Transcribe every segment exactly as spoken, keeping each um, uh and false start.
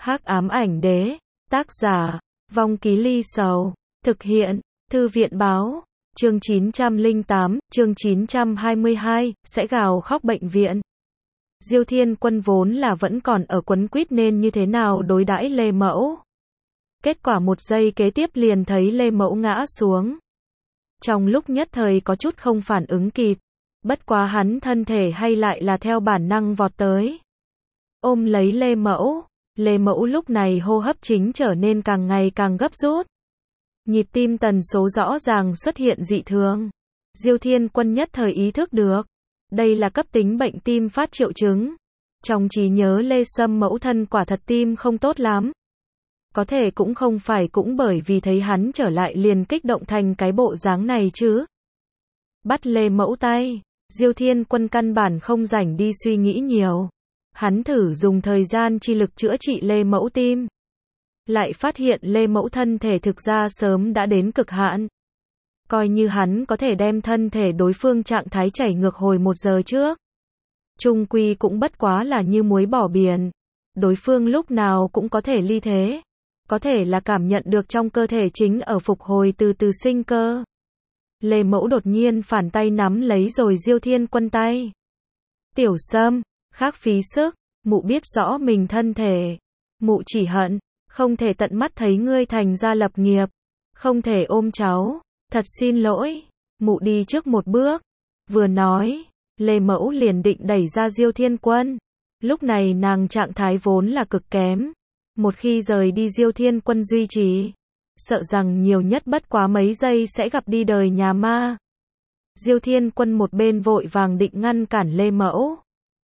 Hắc ám ảnh đế, tác giả, Vong Ký Ly Sầu, thực hiện, Thư viện báo, chương chín trăm lẻ tám, chương chín trăm hai mươi hai, sẽ gào khóc bệnh viện. Diêu Thiên Quân vốn là vẫn còn ở quấn quýt nên như thế nào đối đãi Lê Mẫu. Kết quả một giây kế tiếp liền thấy Lê Mẫu ngã xuống. Trong lúc nhất thời có chút không phản ứng kịp, bất quá hắn thân thể hay lại là theo bản năng vọt tới. Ôm lấy Lê Mẫu, Lê Mẫu lúc này hô hấp chính trở nên càng ngày càng gấp rút. Nhịp tim tần số rõ ràng xuất hiện dị thường. Diêu Thiên Quân nhất thời ý thức được. Đây là cấp tính bệnh tim phát triệu chứng. Trong trí nhớ Lê Sâm mẫu thân quả thật tim không tốt lắm. Có thể cũng không phải cũng bởi vì thấy hắn trở lại liền kích động thành cái bộ dáng này chứ. Bắt Lê Mẫu tay, Diêu Thiên Quân căn bản không rảnh đi suy nghĩ nhiều. Hắn thử dùng thời gian chi lực chữa trị Lê Mẫu tim. Lại phát hiện Lê Mẫu thân thể thực ra sớm đã đến cực hạn. Coi như hắn có thể đem thân thể đối phương trạng thái chảy ngược hồi một giờ trước. Chung quy cũng bất quá là như muối bỏ biển. Đối phương lúc nào cũng có thể ly thế. Có thể là cảm nhận được trong cơ thể chính ở phục hồi từ từ sinh cơ. Lê Mẫu đột nhiên phản tay nắm lấy rồi Diêu Thiên Quân tay. Tiểu Sâm, khác phí sức, mụ biết rõ mình thân thể. Mụ chỉ hận, không thể tận mắt thấy ngươi thành gia lập nghiệp. Không thể ôm cháu. Thật xin lỗi, mụ đi trước một bước. Vừa nói, Lê Mẫu liền định đẩy ra Diêu Thiên Quân. Lúc này nàng trạng thái vốn là cực kém. Một khi rời đi Diêu Thiên Quân duy trì, sợ rằng nhiều nhất bất quá mấy giây sẽ gặp đi đời nhà ma. Diêu Thiên Quân một bên vội vàng định ngăn cản Lê Mẫu.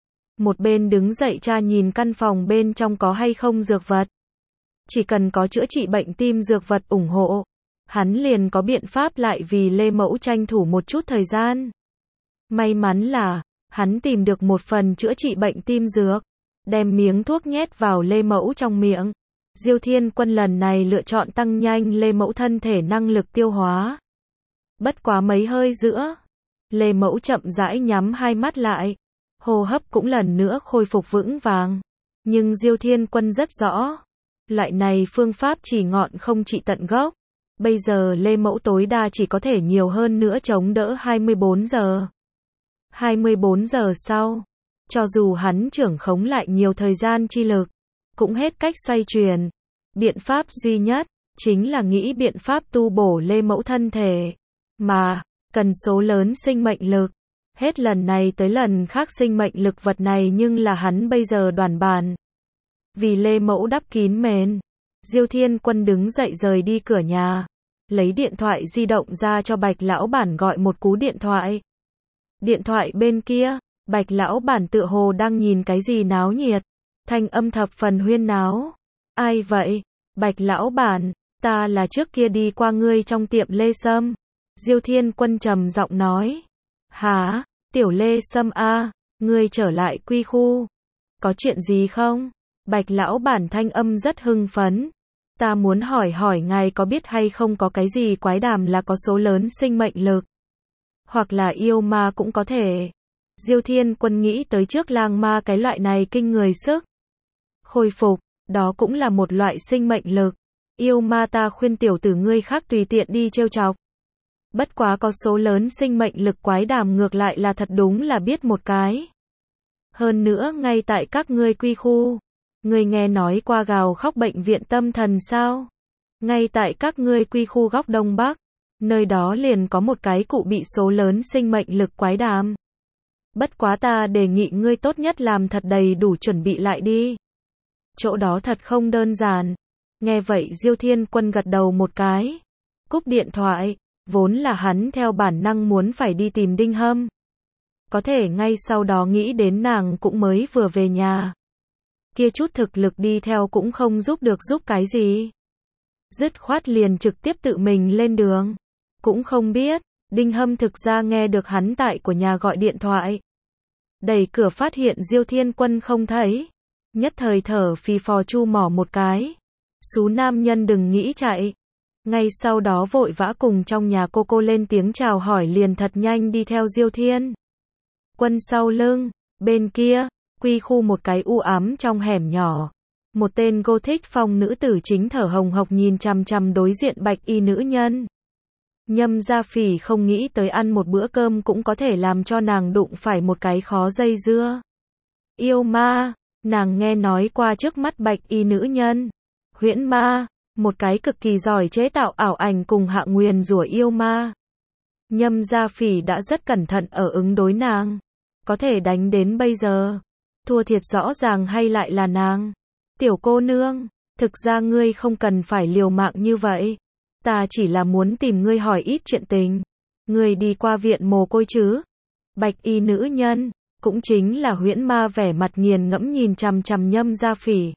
Một bên đứng dậy tra nhìn căn phòng bên trong có hay không dược vật. Chỉ cần có chữa trị bệnh tim dược vật ủng hộ, hắn liền có biện pháp lại vì Lê Mẫu tranh thủ một chút thời gian. May mắn là, hắn tìm được một phần chữa trị bệnh tim dược, đem miếng thuốc nhét vào Lê Mẫu trong miệng. Diêu Thiên Quân lần này lựa chọn tăng nhanh Lê Mẫu thân thể năng lực tiêu hóa. Bất quá mấy hơi giữa, Lê Mẫu chậm rãi nhắm hai mắt lại, hô hấp cũng lần nữa khôi phục vững vàng. Nhưng Diêu Thiên Quân rất rõ, loại này phương pháp chỉ ngọn không trị tận gốc. Bây giờ Lê Mẫu tối đa chỉ có thể nhiều hơn nữa chống đỡ hai mươi bốn giờ. hai mươi bốn giờ sau, cho dù hắn trưởng khống lại nhiều thời gian chi lực, cũng hết cách xoay chuyển. Biện pháp duy nhất, chính là nghĩ biện pháp tu bổ Lê Mẫu thân thể. Mà, cần số lớn sinh mệnh lực. Hết lần này tới lần khác sinh mệnh lực vật này nhưng là hắn bây giờ đoàn bàn. Vì Lê Mẫu đắp kín mền, Diêu Thiên Quân đứng dậy rời đi cửa nhà. Lấy điện thoại di động ra cho Bạch Lão Bản gọi một cú điện thoại. Điện thoại bên kia, Bạch Lão Bản tựa hồ đang nhìn cái gì náo nhiệt. Thanh âm thập phần huyên náo. Ai vậy? Bạch Lão Bản, ta là trước kia đi qua ngươi trong tiệm Lê Sâm. Diêu Thiên Quân trầm giọng nói. Hả? Tiểu Lê Sâm a, ngươi trở lại quy khu. Có chuyện gì không? Bạch Lão Bản thanh âm rất hưng phấn. Ta muốn hỏi hỏi ngài có biết hay không có cái gì quái đàm là có số lớn sinh mệnh lực. Hoặc là yêu ma cũng có thể. Diêu Thiên Quân nghĩ tới trước lang ma cái loại này kinh người sức khôi phục, đó cũng là một loại sinh mệnh lực. Yêu ma ta khuyên tiểu tử ngươi khác tùy tiện đi trêu chọc. Bất quá có số lớn sinh mệnh lực quái đàm ngược lại là thật đúng là biết một cái. Hơn nữa ngay tại các ngươi quy khu. Ngươi nghe nói qua gào khóc bệnh viện tâm thần sao? Ngay tại các ngươi quy khu góc Đông Bắc, nơi đó liền có một cái cụ bị số lớn sinh mệnh lực quái đàm. Bất quá ta đề nghị ngươi tốt nhất làm thật đầy đủ chuẩn bị lại đi. Chỗ đó thật không đơn giản. Nghe vậy Diêu Thiên Quân gật đầu một cái. Cúp điện thoại, vốn là hắn theo bản năng muốn phải đi tìm Đinh Hâm. Có thể ngay sau đó nghĩ đến nàng cũng mới vừa về nhà. Kia chút thực lực đi theo cũng không giúp được giúp cái gì. Dứt khoát liền trực tiếp tự mình lên đường. Cũng không biết, Đinh Hâm thực ra nghe được hắn tại của nhà gọi điện thoại. Đẩy cửa phát hiện Diêu Thiên Quân không thấy. Nhất thời thở phì phò chu mỏ một cái. Xú nam nhân đừng nghĩ chạy. Ngay sau đó vội vã cùng trong nhà cô cô lên tiếng chào hỏi liền thật nhanh đi theo Diêu Thiên Quân sau lưng. Bên kia, quy khu một cái u ám trong hẻm nhỏ. Một tên Gothic phong nữ tử chính thở hồng hộc nhìn chằm chằm đối diện bạch y nữ nhân. Nhâm Gia Phỉ không nghĩ tới ăn một bữa cơm cũng có thể làm cho nàng đụng phải một cái khó dây dưa. Yêu ma, nàng nghe nói qua trước mắt bạch y nữ nhân. Huyễn ma, một cái cực kỳ giỏi chế tạo ảo ảnh cùng hạ nguyền rủa yêu ma. Nhâm Gia Phỉ đã rất cẩn thận ở ứng đối nàng. Có thể đánh đến bây giờ. Thua thiệt rõ ràng hay lại là nàng. Tiểu cô nương, thực ra ngươi không cần phải liều mạng như vậy. Ta chỉ là muốn tìm ngươi hỏi ít chuyện tình. Ngươi đi qua viện mồ côi chứ? Bạch y nữ nhân, cũng chính là huyễn ma vẻ mặt nghiền ngẫm nhìn chằm chằm Nhâm Gia Phỉ.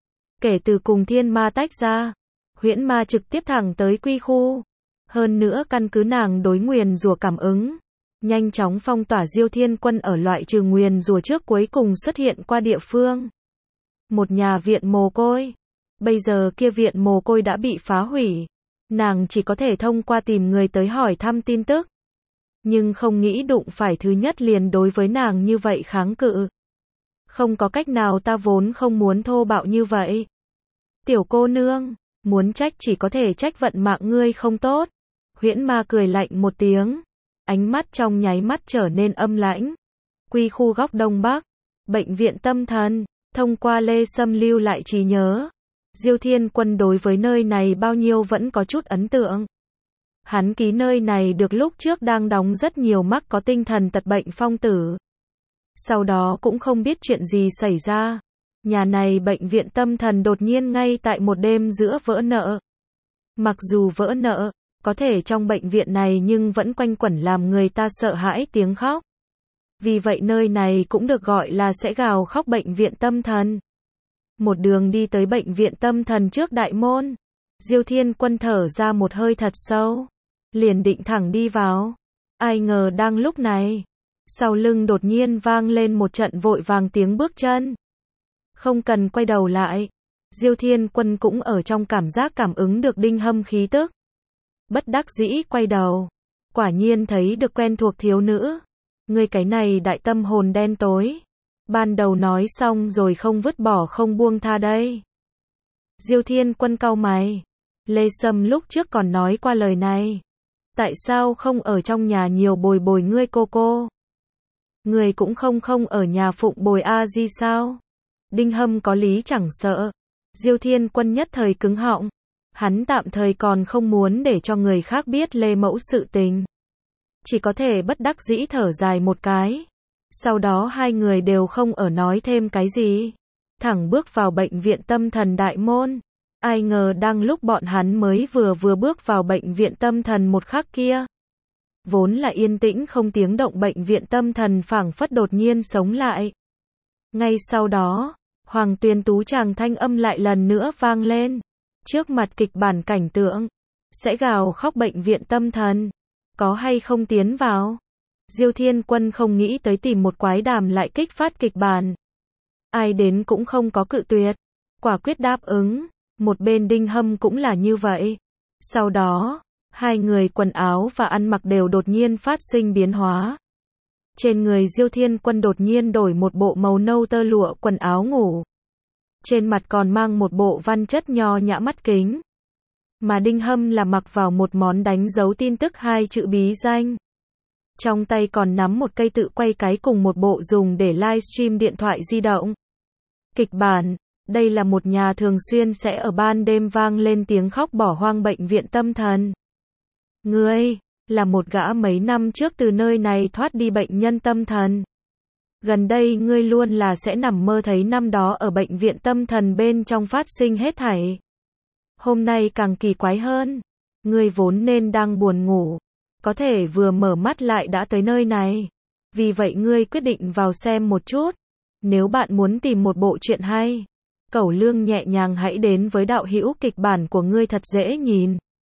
Kể từ cùng thiên ma tách ra, huyễn ma trực tiếp thẳng tới quy khu. Hơn nữa căn cứ nàng đối nguyền rủa cảm ứng, nhanh chóng phong tỏa Diêu Thiên Quân ở loại trừ nguyền rủa trước cuối cùng xuất hiện qua địa phương. Một nhà viện mồ côi. Bây giờ kia viện mồ côi đã bị phá hủy. Nàng chỉ có thể thông qua tìm người tới hỏi thăm tin tức. Nhưng không nghĩ đụng phải thứ nhất liền đối với nàng như vậy kháng cự. Không có cách nào, ta vốn không muốn thô bạo như vậy. Tiểu cô nương, muốn trách chỉ có thể trách vận mạng ngươi không tốt. Huyễn ma cười lạnh một tiếng. Ánh mắt trong nháy mắt trở nên âm lãnh. Quy khu góc Đông Bắc. Bệnh viện tâm thần. Thông qua Lê Sâm lưu lại trí nhớ. Diêu Thiên Quân đối với nơi này bao nhiêu vẫn có chút ấn tượng. Hắn ký nơi này được lúc trước đang đóng rất nhiều mắc có tinh thần tật bệnh phong tử. Sau đó cũng không biết chuyện gì xảy ra. Nhà này bệnh viện tâm thần đột nhiên ngay tại một đêm giữa vỡ nợ. Mặc dù vỡ nợ, có thể trong bệnh viện này nhưng vẫn quanh quẩn làm người ta sợ hãi tiếng khóc. Vì vậy nơi này cũng được gọi là sẽ gào khóc bệnh viện tâm thần. Một đường đi tới bệnh viện tâm thần trước đại môn. Diêu Thiên Quân thở ra một hơi thật sâu. Liền định thẳng đi vào. Ai ngờ đang lúc này. Sau lưng đột nhiên vang lên một trận vội vàng tiếng bước chân. Không cần quay đầu lại. Diêu Thiên Quân cũng ở trong cảm giác cảm ứng được Đinh Hâm khí tức. Bất đắc dĩ quay đầu. Quả nhiên thấy được quen thuộc thiếu nữ. Ngươi cái này đại tâm hồn đen tối. Ban đầu nói xong rồi không vứt bỏ không buông tha đây. Diêu Thiên Quân cau mày. Lê Sâm lúc trước còn nói qua lời này. Tại sao không ở trong nhà nhiều bồi bồi ngươi cô cô? Ngươi cũng không không ở nhà phụng bồi a di sao? Đinh Hâm có lý chẳng sợ. Diêu Thiên Quân nhất thời cứng họng. Hắn tạm thời còn không muốn để cho người khác biết Lê Mẫu sự tình. Chỉ có thể bất đắc dĩ thở dài một cái. Sau đó hai người đều không ở nói thêm cái gì. Thẳng bước vào bệnh viện tâm thần đại môn. Ai ngờ đang lúc bọn hắn mới vừa vừa bước vào bệnh viện tâm thần một khắc kia. Vốn là yên tĩnh không tiếng động bệnh viện tâm thần phảng phất đột nhiên sống lại. Ngay sau đó, Hoàng Tuyền Tú chàng thanh âm lại lần nữa vang lên. Trước mặt kịch bản cảnh tượng. Sẽ gào khóc bệnh viện tâm thần. Có hay không tiến vào? Diêu Thiên Quân không nghĩ tới tìm một quái đàm lại kích phát kịch bản. Ai đến cũng không có cự tuyệt. Quả quyết đáp ứng. Một bên Đinh Hâm cũng là như vậy. Sau đó, hai người quần áo và ăn mặc đều đột nhiên phát sinh biến hóa. Trên người Diêu Thiên Quân đột nhiên đổi một bộ màu nâu tơ lụa quần áo ngủ. Trên mặt còn mang một bộ văn chất nho nhã mắt kính. Mà Đinh Hâm là mặc vào một món đánh dấu tin tức hai chữ bí danh. Trong tay còn nắm một cây tự quay cái cùng một bộ dùng để livestream điện thoại di động. Kịch bản, đây là một nhà thường xuyên sẽ ở ban đêm vang lên tiếng khóc bỏ hoang bệnh viện tâm thần. Ngươi, là một gã mấy năm trước từ nơi này thoát đi bệnh nhân tâm thần. Gần đây ngươi luôn là sẽ nằm mơ thấy năm đó ở bệnh viện tâm thần bên trong phát sinh hết thảy. Hôm nay càng kỳ quái hơn. Ngươi vốn nên đang buồn ngủ. Có thể vừa mở mắt lại đã tới nơi này. Vì vậy ngươi quyết định vào xem một chút. Nếu bạn muốn tìm một bộ truyện hay, Cẩu Lương nhẹ nhàng hãy đến với đạo hữu kịch bản của ngươi thật dễ nhìn.